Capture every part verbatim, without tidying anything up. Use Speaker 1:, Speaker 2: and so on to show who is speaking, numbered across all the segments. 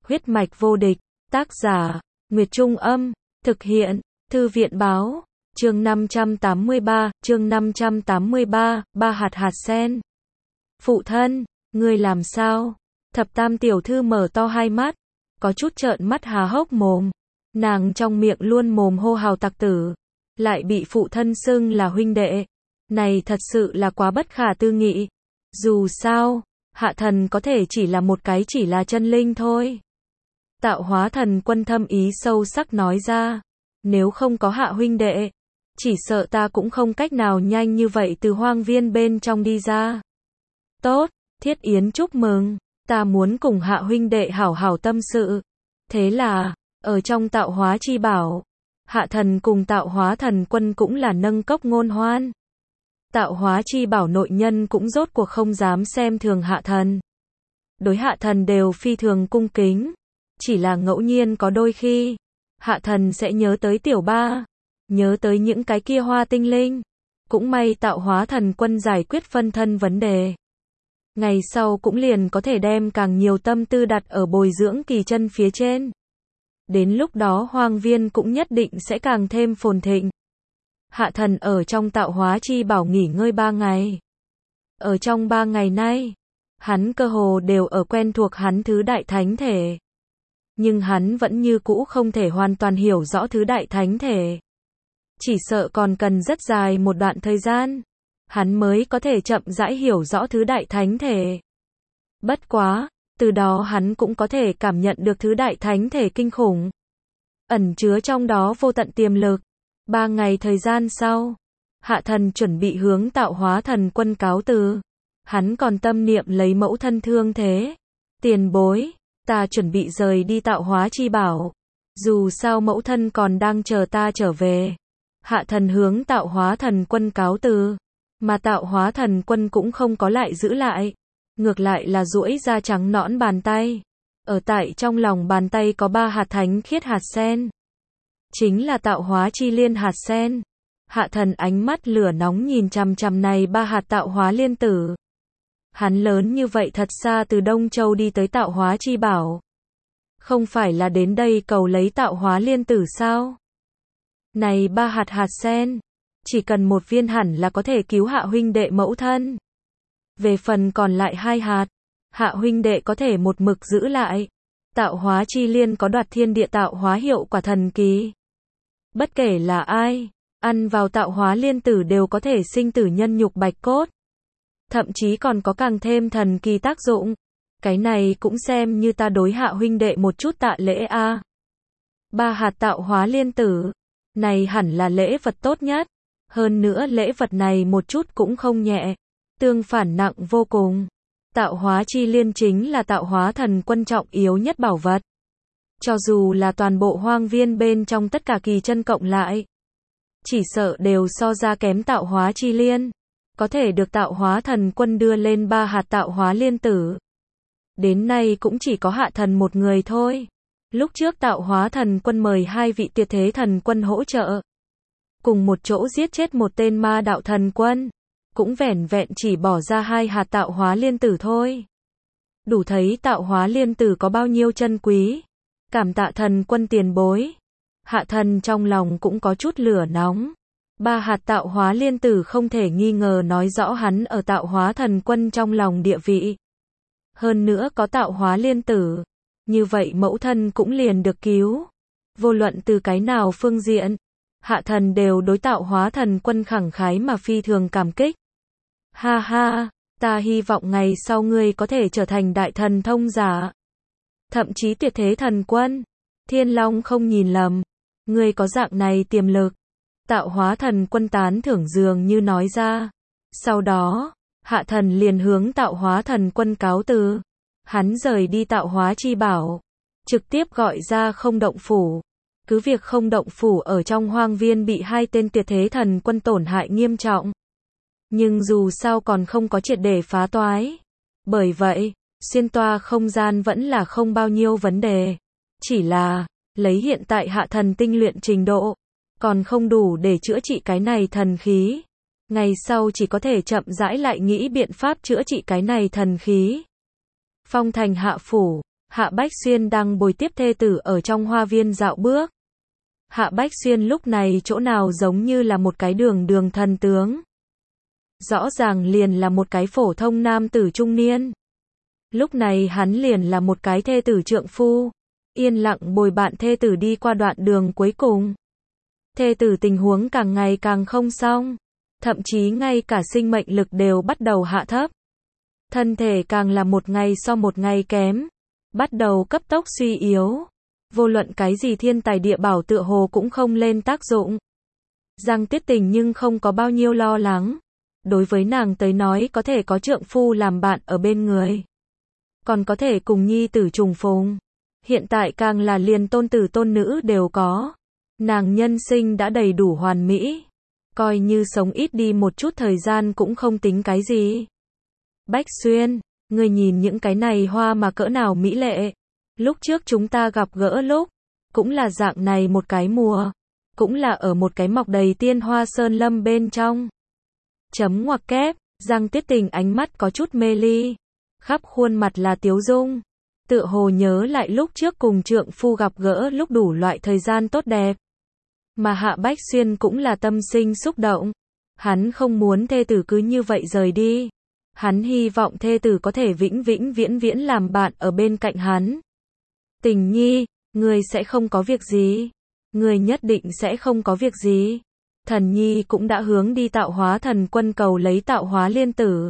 Speaker 1: Huyết mạch vô địch, tác giả, Nguyệt Trung Âm, thực hiện, Thư viện Báo, chương năm trăm tám mươi ba, chương năm trăm tám mươi ba, ba hạt hạt sen. Phụ thân, ngươi làm sao? Thập Tam tiểu thư mở to hai mắt, có chút trợn mắt há hốc mồm. Nàng trong miệng luôn mồm hô hào tặc tử, lại bị phụ thân xưng là huynh đệ. Này thật sự là quá bất khả tư nghị. Dù sao, Hạ Thần có thể chỉ là một cái chỉ là chân linh thôi. Tạo Hóa Thần Quân thâm ý sâu sắc nói ra, nếu không có Hạ huynh đệ, chỉ sợ ta cũng không cách nào nhanh như vậy từ hoang viên bên trong đi ra. Tốt, Thiết Yến chúc mừng, ta muốn cùng Hạ huynh đệ hảo hảo tâm sự. Thế là, ở trong Tạo Hóa chi bảo, Hạ Thần cùng Tạo Hóa Thần Quân cũng là nâng cốc ngôn hoan. Tạo Hóa chi bảo nội nhân cũng rốt cuộc không dám xem thường Hạ Thần. Đối Hạ Thần đều phi thường cung kính. Chỉ là ngẫu nhiên có đôi khi, Hạ Thần sẽ nhớ tới tiểu ba, nhớ tới những cái kia hoa tinh linh. Cũng may Tạo Hóa Thần Quân giải quyết phân thân vấn đề. Ngày sau cũng liền có thể đem càng nhiều tâm tư đặt ở bồi dưỡng kỳ chân phía trên. Đến lúc đó hoang viên cũng nhất định sẽ càng thêm phồn thịnh. Hạ Thần ở trong Tạo Hóa chi bảo nghỉ ngơi ba ngày. Ở trong ba ngày nay, hắn cơ hồ đều ở quen thuộc hắn thứ đại thánh thể. Nhưng hắn vẫn như cũ không thể hoàn toàn hiểu rõ thứ đại thánh thể. Chỉ sợ còn cần rất dài một đoạn thời gian, hắn mới có thể chậm rãi hiểu rõ thứ đại thánh thể. Bất quá, từ đó hắn cũng có thể cảm nhận được thứ đại thánh thể kinh khủng. Ẩn chứa trong đó vô tận tiềm lực. Ba ngày thời gian sau, Hạ Thần chuẩn bị hướng Tạo Hóa Thần Quân cáo từ. Hắn còn tâm niệm lấy mẫu thân thương thế. Tiền bối, ta chuẩn bị rời đi Tạo Hóa chi bảo. Dù sao mẫu thân còn đang chờ ta trở về. Hạ Thần hướng Tạo Hóa Thần Quân cáo từ. Mà Tạo Hóa Thần Quân cũng không có lại giữ lại. Ngược lại là duỗi ra trắng nõn bàn tay. Ở tại trong lòng bàn tay có ba hạt thánh khiết hạt sen. Chính là Tạo Hóa chi liên hạt sen. Hạ Thần ánh mắt lửa nóng nhìn chằm chằm này ba hạt Tạo Hóa liên tử. Hắn lớn như vậy thật xa từ Đông Châu đi tới Tạo Hóa chi bảo. Không phải là đến đây cầu lấy Tạo Hóa liên tử sao? Này ba hạt hạt sen, chỉ cần một viên hẳn là có thể cứu Hạ huynh đệ mẫu thân. Về phần còn lại hai hạt, Hạ huynh đệ có thể một mực giữ lại. Tạo Hóa chi liên có đoạt thiên địa tạo hóa hiệu quả thần kỳ. Bất kể là ai, ăn vào Tạo Hóa liên tử đều có thể sinh tử nhân nhục bạch cốt. Thậm chí còn có càng thêm thần kỳ tác dụng. Cái này cũng xem như ta đối Hạ huynh đệ một chút tạ lễ a. À. Ba hạt Tạo Hóa liên tử, này hẳn là lễ vật tốt nhất. Hơn nữa lễ vật này một chút cũng không nhẹ, tương phản nặng vô cùng. Tạo Hóa chi liên chính là Tạo Hóa Thần Quân trọng yếu nhất bảo vật. Cho dù là toàn bộ hoang viên bên trong tất cả kỳ chân cộng lại, chỉ sợ đều so ra kém Tạo Hóa chi liên. Có thể được Tạo Hóa Thần Quân đưa lên ba hạt Tạo Hóa liên tử. Đến nay cũng chỉ có Hạ Thần một người thôi. Lúc trước Tạo Hóa Thần Quân mời hai vị tuyệt thế thần quân hỗ trợ. Cùng một chỗ giết chết một tên ma đạo thần quân. Cũng vẻn vẹn chỉ bỏ ra hai hạt Tạo Hóa liên tử thôi. Đủ thấy Tạo Hóa liên tử có bao nhiêu chân quý. Cảm tạ thần quân tiền bối. Hạ Thần trong lòng cũng có chút lửa nóng. Ba hạt Tạo Hóa liên tử không thể nghi ngờ nói rõ hắn ở Tạo Hóa Thần Quân trong lòng địa vị. Hơn nữa có Tạo Hóa liên tử, như vậy mẫu thân cũng liền được cứu. Vô luận từ cái nào phương diện, Hạ Thần đều đối Tạo Hóa Thần Quân khẳng khái mà phi thường cảm kích. Ha ha, ta hy vọng ngày sau ngươi có thể trở thành đại thần thông giả. Thậm chí tuyệt thế thần quân. Thiên Long không nhìn lầm. Ngươi có dạng này tiềm lực. Tạo Hóa Thần Quân tán thưởng dường như nói ra. Sau đó, Hạ Thần liền hướng Tạo Hóa Thần Quân cáo từ. Hắn rời đi Tạo Hóa chi bảo. Trực tiếp gọi ra Không Động Phủ. Cứ việc Không Động Phủ ở trong hoang viên bị hai tên tuyệt thế thần quân tổn hại nghiêm trọng. Nhưng dù sao còn không có triệt để phá toái. Bởi vậy, xuyên toa không gian vẫn là không bao nhiêu vấn đề. Chỉ là, lấy hiện tại Hạ Thần tinh luyện trình độ, còn không đủ để chữa trị cái này thần khí. Ngày sau chỉ có thể chậm rãi lại nghĩ biện pháp chữa trị cái này thần khí. Phong Thành Hạ Phủ, Hạ Bách Xuyên đang bồi tiếp thê tử ở trong hoa viên dạo bước. Hạ Bách Xuyên lúc này chỗ nào giống như là một cái đường đường thần tướng. Rõ ràng liền là một cái phổ thông nam tử trung niên. Lúc này hắn liền là một cái thê tử trượng phu, yên lặng bồi bạn thê tử đi qua đoạn đường cuối cùng. Thê tử tình huống càng ngày càng không xong, thậm chí ngay cả sinh mệnh lực đều bắt đầu hạ thấp. Thân thể càng là một ngày so một ngày kém, bắt đầu cấp tốc suy yếu. Vô luận cái gì thiên tài địa bảo tựa hồ cũng không lên tác dụng. Giang Tuyết Tình nhưng không có bao nhiêu lo lắng. Đối với nàng tới nói có thể có trượng phu làm bạn ở bên người, còn có thể cùng nhi tử trùng phùng. Hiện tại càng là liền tôn tử tôn nữ đều có. Nàng nhân sinh đã đầy đủ hoàn mỹ. Coi như sống ít đi một chút thời gian cũng không tính cái gì. Bách Xuyên, ngươi nhìn những cái này hoa mà cỡ nào mỹ lệ. Lúc trước chúng ta gặp gỡ lúc, cũng là dạng này một cái mùa. Cũng là ở một cái mọc đầy tiên hoa sơn lâm bên trong. Chấm ngoặc kép, Giang Tuyết Tình ánh mắt có chút mê ly. Khắp khuôn mặt là tiếu dung. Tựa hồ nhớ lại lúc trước cùng trượng phu gặp gỡ lúc đủ loại thời gian tốt đẹp. Mà Hạ Bách Xuyên cũng là tâm sinh xúc động. Hắn không muốn thê tử cứ như vậy rời đi. Hắn hy vọng thê tử có thể vĩnh vĩnh viễn viễn làm bạn ở bên cạnh hắn. Tình nhi, ngươi sẽ không có việc gì. Ngươi nhất định sẽ không có việc gì. Thần nhi cũng đã hướng đi tạo hóa thần quân cầu lấy tạo hóa liên tử.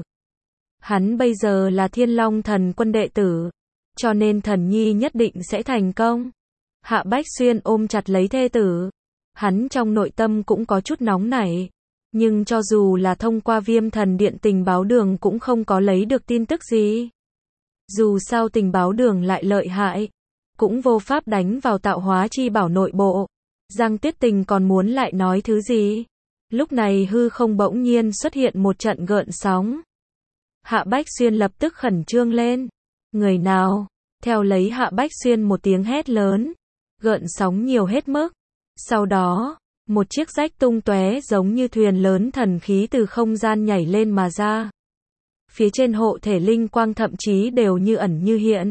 Speaker 1: Hắn bây giờ là Thiên Long thần quân đệ tử, cho nên thần nhi nhất định sẽ thành công. Hạ Bách Xuyên ôm chặt lấy thê tử. Hắn trong nội tâm cũng có chút nóng nảy. Nhưng cho dù là thông qua Viêm Thần Điện tình báo đường cũng không có lấy được tin tức gì. Dù sao tình báo đường lại lợi hại, cũng vô pháp đánh vào tạo hóa chi bảo nội bộ. Giang Tuyết Tình còn muốn lại nói thứ gì. Lúc này hư không bỗng nhiên xuất hiện một trận gợn sóng. Hạ Bách Xuyên lập tức khẩn trương lên. Người nào? Theo lấy Hạ Bách Xuyên một tiếng hét lớn. Gợn sóng nhiều hết mức. Sau đó, một chiếc rách tung tóe giống như thuyền lớn thần khí từ không gian nhảy lên mà ra. Phía trên hộ thể linh quang thậm chí đều như ẩn như hiện.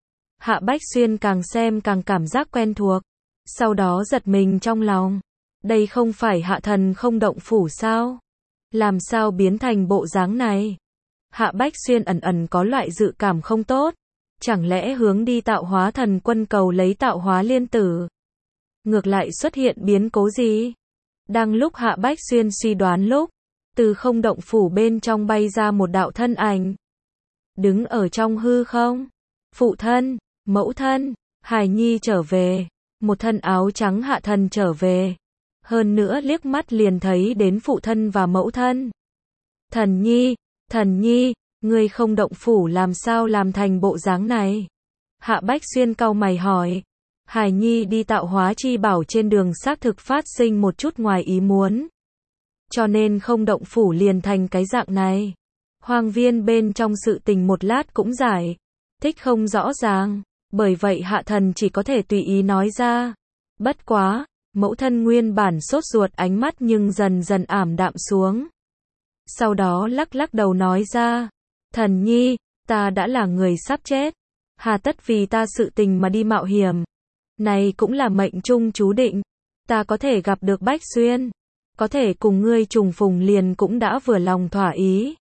Speaker 1: Hạ Bách Xuyên càng xem càng cảm giác quen thuộc. Sau đó giật mình trong lòng. Đây không phải Hạ Thần không động phủ sao? Làm sao biến thành bộ dáng này? Hạ Bách Xuyên ẩn ẩn có loại dự cảm không tốt. Chẳng lẽ hướng đi tạo hóa thần quân cầu lấy tạo hóa liên tử? Ngược lại xuất hiện biến cố gì? Đang lúc Hạ Bách Xuyên suy đoán lúc, từ không động phủ bên trong bay ra một đạo thân ảnh. Đứng ở trong hư không. Phụ thân, mẫu thân, hài nhi trở về. Một thân áo trắng Hạ Thần trở về. Hơn nữa liếc mắt liền thấy đến phụ thân và mẫu thân. Thần nhi, thần nhi, ngươi không động phủ làm sao làm thành bộ dáng này? Hạ Bách Xuyên cau mày hỏi. Hài nhi đi tạo hóa chi bảo trên đường xác thực phát sinh một chút ngoài ý muốn. Cho nên không động phủ liền thành cái dạng này. Hoang viên bên trong sự tình một lát cũng giải thích không rõ ràng. Bởi vậy Hạ Thần chỉ có thể tùy ý nói ra. Bất quá, mẫu thân nguyên bản sốt ruột ánh mắt nhưng dần dần ảm đạm xuống. Sau đó lắc lắc đầu nói ra. Thần nhi, ta đã là người sắp chết. Hà tất vì ta sự tình mà đi mạo hiểm. Này cũng là mệnh trung chú định. Ta có thể gặp được Bách Xuyên. Có thể cùng ngươi trùng phùng liền cũng đã vừa lòng thỏa ý.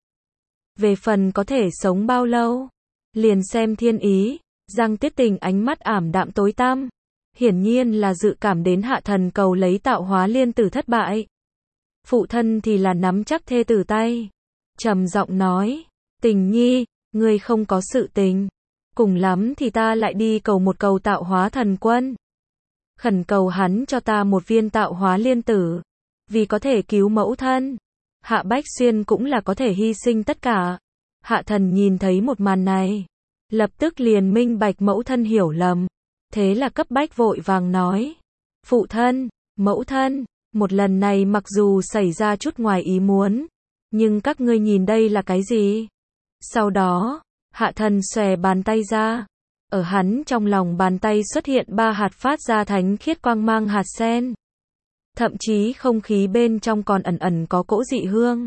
Speaker 1: Về phần có thể sống bao lâu, liền xem thiên ý. Giang Tuyết Tình ánh mắt ảm đạm tối tăm. Hiển nhiên là dự cảm đến Hạ Thần cầu lấy tạo hóa liên tử thất bại. Phụ thân thì là nắm chắc thê tử tay. Trầm giọng nói. Tình nhi, ngươi không có sự tình. Cùng lắm thì ta lại đi cầu một cầu tạo hóa thần quân. Khẩn cầu hắn cho ta một viên tạo hóa liên tử. Vì có thể cứu mẫu thân. Hạ Bách Xuyên cũng là có thể hy sinh tất cả. Hạ Thần nhìn thấy một màn này. Lập tức liền minh bạch mẫu thân hiểu lầm. Thế là cấp bách vội vàng nói. Phụ thân, mẫu thân, một lần này mặc dù xảy ra chút ngoài ý muốn. Nhưng các ngươi nhìn đây là cái gì? Sau đó, Hạ Thần xòe bàn tay ra. Ở hắn trong lòng bàn tay xuất hiện ba hạt phát ra thánh khiết quang mang hạt sen. Thậm chí không khí bên trong còn ẩn ẩn có cỗ dị hương.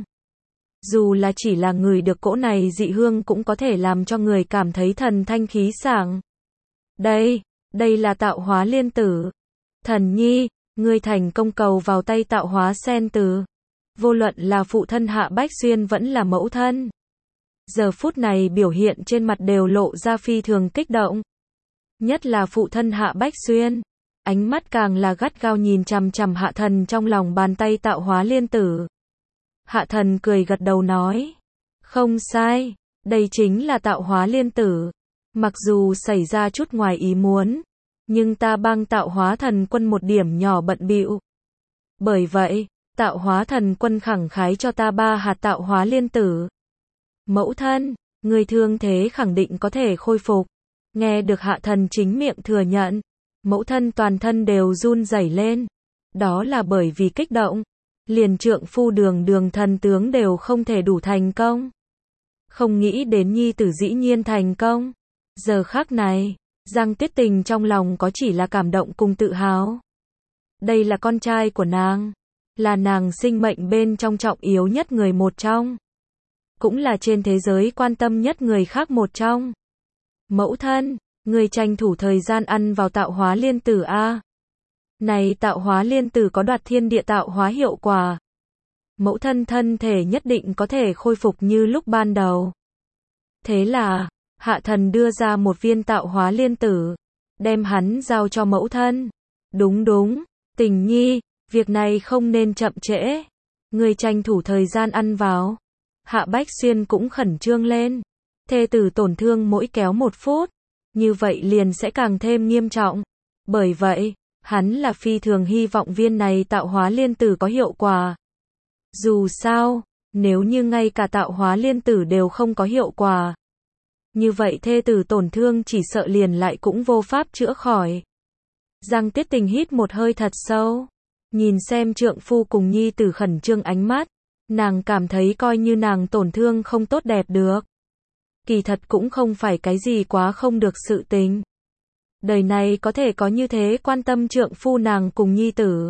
Speaker 1: Dù là chỉ là người được cỗ này dị hương cũng có thể làm cho người cảm thấy thần thanh khí sảng. Đây, đây là tạo hóa liên tử. Thần nhi, ngươi thành công cầu vào tay tạo hóa sen tử. Vô luận là phụ thân Hạ Bách Xuyên vẫn là mẫu thân. Giờ phút này biểu hiện trên mặt đều lộ ra phi thường kích động. Nhất là phụ thân Hạ Bách Xuyên. Ánh mắt càng là gắt gao nhìn chằm chằm Hạ Thần trong lòng bàn tay tạo hóa liên tử. Hạ Thần cười gật đầu nói. Không sai, đây chính là tạo hóa liên tử. Mặc dù xảy ra chút ngoài ý muốn, nhưng ta bang tạo hóa thần quân một điểm nhỏ bận bịu. Bởi vậy, tạo hóa thần quân khẳng khái cho ta ba hạt tạo hóa liên tử. Mẫu thân, người thương thế khẳng định có thể khôi phục. Nghe được Hạ Thần chính miệng thừa nhận, mẫu thân toàn thân đều run rẩy lên. Đó là bởi vì kích động, liền trượng phu Đường Đường thần tướng đều không thể đủ thành công. Không nghĩ đến nhi tử dĩ nhiên thành công. Giờ khắc này, Giang Tiết Tình trong lòng có chỉ là cảm động cùng tự hào. Đây là con trai của nàng, là nàng sinh mệnh bên trong trọng yếu nhất người một trong. Cũng là trên thế giới quan tâm nhất người khác một trong. Mẫu thân, người tranh thủ thời gian ăn vào tạo hóa liên tử a. Này tạo hóa liên tử có đoạt thiên địa tạo hóa hiệu quả. Mẫu thân thân thể nhất định có thể khôi phục như lúc ban đầu. Thế là, Hạ Thần đưa ra một viên tạo hóa liên tử, đem hắn giao cho mẫu thân. Đúng đúng, Tình nhi, việc này không nên chậm trễ. Người tranh thủ thời gian ăn vào. Hạ Bách Xuyên cũng khẩn trương lên. Thê tử tổn thương mỗi kéo một phút, như vậy liền sẽ càng thêm nghiêm trọng. Bởi vậy, hắn là phi thường hy vọng viên này tạo hóa liên tử có hiệu quả. Dù sao, nếu như ngay cả tạo hóa liên tử đều không có hiệu quả, như vậy thê tử tổn thương chỉ sợ liền lại cũng vô pháp chữa khỏi. Giang Tiết Tình hít một hơi thật sâu, nhìn xem trượng phu cùng nhi tử khẩn trương ánh mắt, nàng cảm thấy coi như nàng tổn thương không tốt đẹp được. Kỳ thật cũng không phải cái gì quá không được sự tình. Đời này có thể có như thế quan tâm trượng phu nàng cùng nhi tử,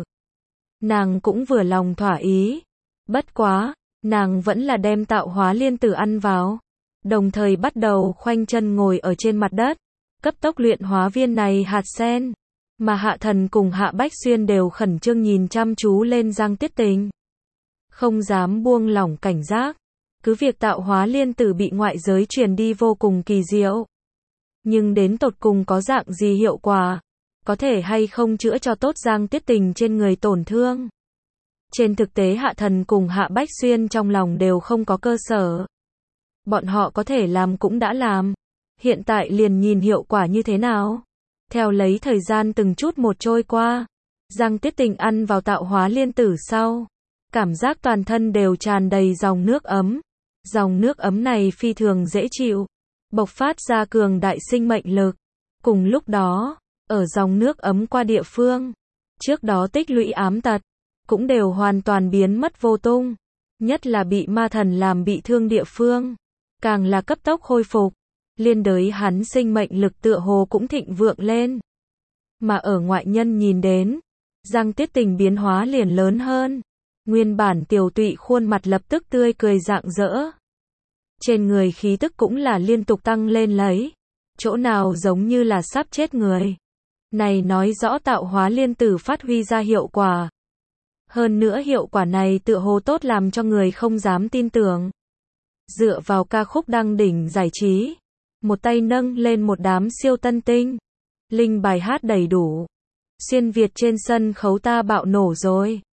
Speaker 1: nàng cũng vừa lòng thỏa ý. Bất quá, nàng vẫn là đem tạo hóa liên tử ăn vào, đồng thời bắt đầu khoanh chân ngồi ở trên mặt đất, cấp tốc luyện hóa viên này hạt sen. Mà Hạ Thần cùng Hạ Bách Xuyên đều khẩn trương nhìn chăm chú lên Giang Tiết Tình, không dám buông lỏng cảnh giác. Cứ việc tạo hóa liên tử bị ngoại giới truyền đi vô cùng kỳ diệu, nhưng đến tột cùng có dạng gì hiệu quả, có thể hay không chữa cho tốt Giang Tiết Tình trên người tổn thương. Trên thực tế Hạ Thần cùng Hạ Bách Xuyên trong lòng đều không có cơ sở. Bọn họ có thể làm cũng đã làm, hiện tại liền nhìn hiệu quả như thế nào. Theo lấy thời gian từng chút một trôi qua, Giang Tiết Tình ăn vào tạo hóa liên tử sau, cảm giác toàn thân đều tràn đầy dòng nước ấm. Dòng nước ấm này phi thường dễ chịu, bộc phát ra cường đại sinh mệnh lực. Cùng lúc đó, ở dòng nước ấm qua địa phương, trước đó tích lũy ám tật, cũng đều hoàn toàn biến mất vô tung. Nhất là bị ma thần làm bị thương địa phương, càng là cấp tốc khôi phục. Liên đới hắn sinh mệnh lực tựa hồ cũng thịnh vượng lên. Mà ở ngoại nhân nhìn đến, Giang Tiết Tình biến hóa liền lớn hơn. Nguyên bản tiều tụy khuôn mặt lập tức tươi cười rạng rỡ. Trên người khí tức cũng là liên tục tăng lên lấy. Chỗ nào giống như là sắp chết người. Này nói rõ tạo hóa liên tử phát huy ra hiệu quả. Hơn nữa hiệu quả này tựa hồ tốt làm cho người không dám tin tưởng. Dựa vào ca khúc đăng đỉnh giải trí, một tay nâng lên một đám siêu tân tinh, linh bài hát đầy đủ. Xuyên Việt trên sân khấu ta bạo nổ rồi.